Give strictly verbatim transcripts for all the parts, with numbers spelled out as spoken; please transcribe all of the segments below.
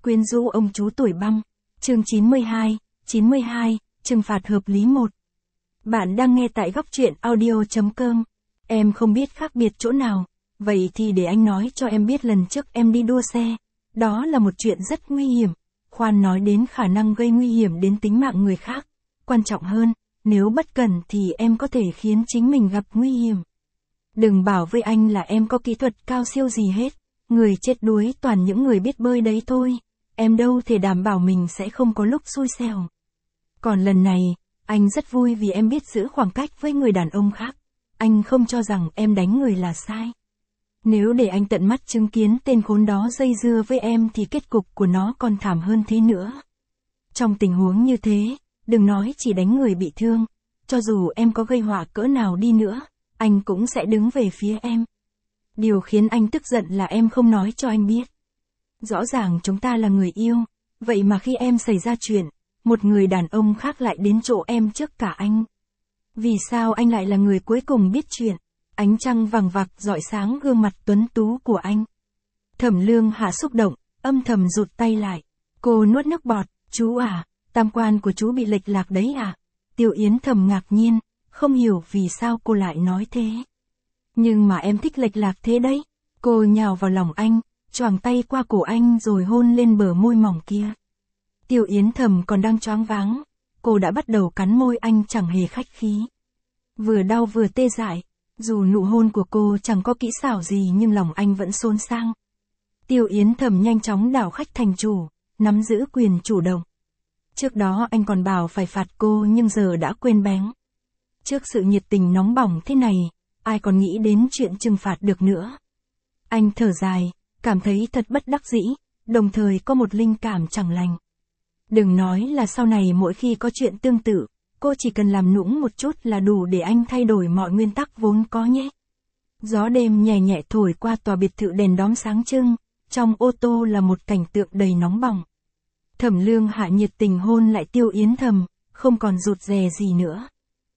Quyến rũ ông chú tuổi băng. Chương chín mươi hai, chín mươi hai, trừng phạt hợp lý một. Bạn đang nghe tại góc truyện audio.com. Em không biết khác biệt chỗ nào, vậy thì để anh nói cho em biết lần trước em đi đua xe. Đó là một chuyện rất nguy hiểm. Khoan nói đến khả năng gây nguy hiểm đến tính mạng người khác. Quan trọng hơn, nếu bất cẩn thì em có thể khiến chính mình gặp nguy hiểm. Đừng bảo với anh là em có kỹ thuật cao siêu gì hết. Người chết đuối toàn những người biết bơi đấy thôi. Em đâu thể đảm bảo mình sẽ không có lúc xui xẻo. Còn lần này, anh rất vui vì em biết giữ khoảng cách với người đàn ông khác. Anh không cho rằng em đánh người là sai. Nếu để anh tận mắt chứng kiến tên khốn đó dây dưa với em thì kết cục của nó còn thảm hơn thế nữa. Trong tình huống như thế, đừng nói chỉ đánh người bị thương. Cho dù em có gây họa cỡ nào đi nữa, anh cũng sẽ đứng về phía em. Điều khiến anh tức giận là em không nói cho anh biết. Rõ ràng chúng ta là người yêu, vậy mà khi em xảy ra chuyện, một người đàn ông khác lại đến chỗ em trước cả anh. Vì sao anh lại là người cuối cùng biết chuyện? Ánh trăng vằng vặc rọi sáng gương mặt tuấn tú của anh. Thẩm Lương Hạ xúc động, âm thầm rụt tay lại. Cô nuốt nước bọt, chú à, tam quan của chú bị lệch lạc đấy à? Tiêu Yến thầm ngạc nhiên, không hiểu vì sao cô lại nói thế. Nhưng mà em thích lệch lạc thế đấy. Cô nhào vào lòng anh, choàng tay qua cổ anh rồi hôn lên bờ môi mỏng kia. Tiêu Yến thầm còn đang choáng váng, cô đã bắt đầu cắn môi anh chẳng hề khách khí. Vừa đau vừa tê dại, dù nụ hôn của cô chẳng có kỹ xảo gì nhưng lòng anh vẫn xôn xang. Tiêu Yến thầm nhanh chóng đảo khách thành chủ, nắm giữ quyền chủ động. Trước đó anh còn bảo phải phạt cô nhưng giờ đã quên bén. Trước sự nhiệt tình nóng bỏng thế này, ai còn nghĩ đến chuyện trừng phạt được nữa. Anh thở dài, cảm thấy thật bất đắc dĩ, đồng thời có một linh cảm chẳng lành. Đừng nói là sau này mỗi khi có chuyện tương tự, cô chỉ cần làm nũng một chút là đủ để anh thay đổi mọi nguyên tắc vốn có nhé. Gió đêm nhẹ nhẹ thổi qua tòa biệt thự đèn đóm sáng trưng, trong ô tô là một cảnh tượng đầy nóng bỏng. Thẩm Lương Hạ nhiệt tình hôn lại Tiêu Yến thầm, không còn rụt rè gì nữa.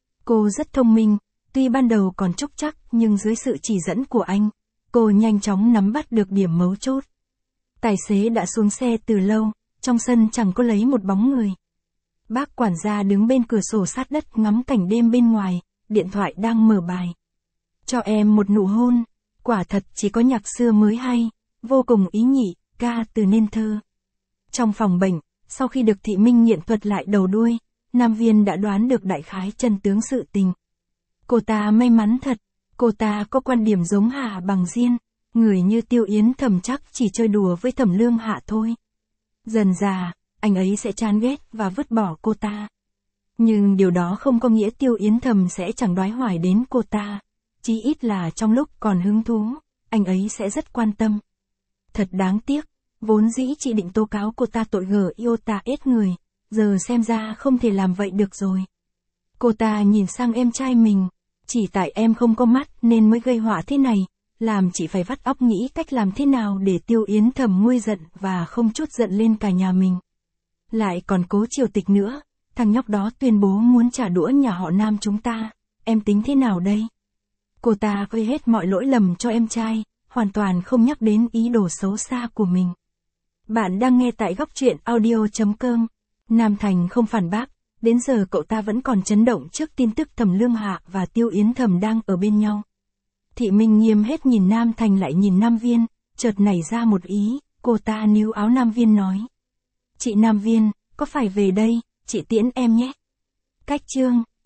Cô rất thông minh, tuy ban đầu còn trúc trắc nhưng dưới sự chỉ dẫn của anh, cô nhanh chóng nắm bắt được điểm mấu chốt. Tài xế đã xuống xe từ lâu, trong sân chẳng có lấy một bóng người. Bác quản gia đứng bên cửa sổ sát đất ngắm cảnh đêm bên ngoài, điện thoại đang mở bài. Cho em một nụ hôn, quả thật chỉ có nhạc xưa mới hay, vô cùng ý nhị, ca từ nên thơ. Trong phòng bệnh, sau khi được Thị Minh Nghiện thuật lại đầu đuôi, Nam Viên đã đoán được đại khái chân tướng sự tình. Cô ta may mắn thật, cô ta có quan điểm giống Hạ Bằng Diên, người như Tiêu Yến thầm chắc chỉ chơi đùa với Thẩm Lương Hạ thôi. Dần dà, anh ấy sẽ chán ghét và vứt bỏ cô ta. Nhưng điều đó không có nghĩa Tiêu Yến thầm sẽ chẳng đoái hoài đến cô ta. Chí ít là trong lúc còn hứng thú, anh ấy sẽ rất quan tâm. Thật đáng tiếc, vốn dĩ chị định tố cáo cô ta tội gở yêu ta ết người, giờ xem ra không thể làm vậy được rồi. Cô ta nhìn sang em trai mình, chỉ tại em không có mắt nên mới gây họa thế này, làm chị phải vắt óc nghĩ cách làm thế nào để Tiêu Yến thầm nguôi giận và không chút giận lên cả nhà mình. Lại còn Cố Triều Tịch nữa, thằng nhóc đó tuyên bố muốn trả đũa nhà họ Nam chúng ta, em tính thế nào đây? Cô ta gây hết mọi lỗi lầm cho em trai, hoàn toàn không nhắc đến ý đồ xấu xa của mình. Bạn đang nghe tại góc truyện audio.com. Nam Thành không phản bác, đến giờ cậu ta vẫn còn chấn động trước tin tức Thẩm Lương Hạ và Tiêu Yến thầm đang ở bên nhau. Thị Minh Nghiêm hết nhìn Nam Thành lại nhìn Nam Viên, chợt nảy ra một ý, cô ta níu áo Nam Viên nói. Chị Nam Viên, có phải về đây, chị tiễn em nhé. Cách chương.